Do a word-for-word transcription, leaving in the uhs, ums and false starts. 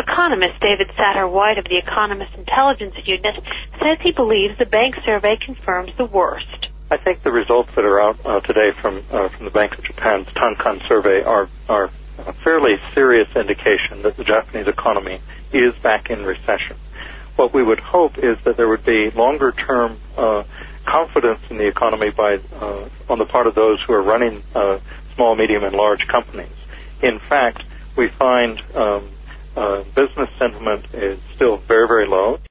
economist David Satterwhite of the Economist Intelligence Unit says he believes the bank survey confirms the worst. I think the results that are out uh, today from uh, from the Bank of Japan's Tankan survey are are a fairly serious indication that the Japanese economy is back in recession. What we would hope is that there would be longer-term uh, confidence in the economy by uh, on the part of those who are running uh, small, medium, and large companies. In fact, we find um, uh, business sentiment is still very, very low.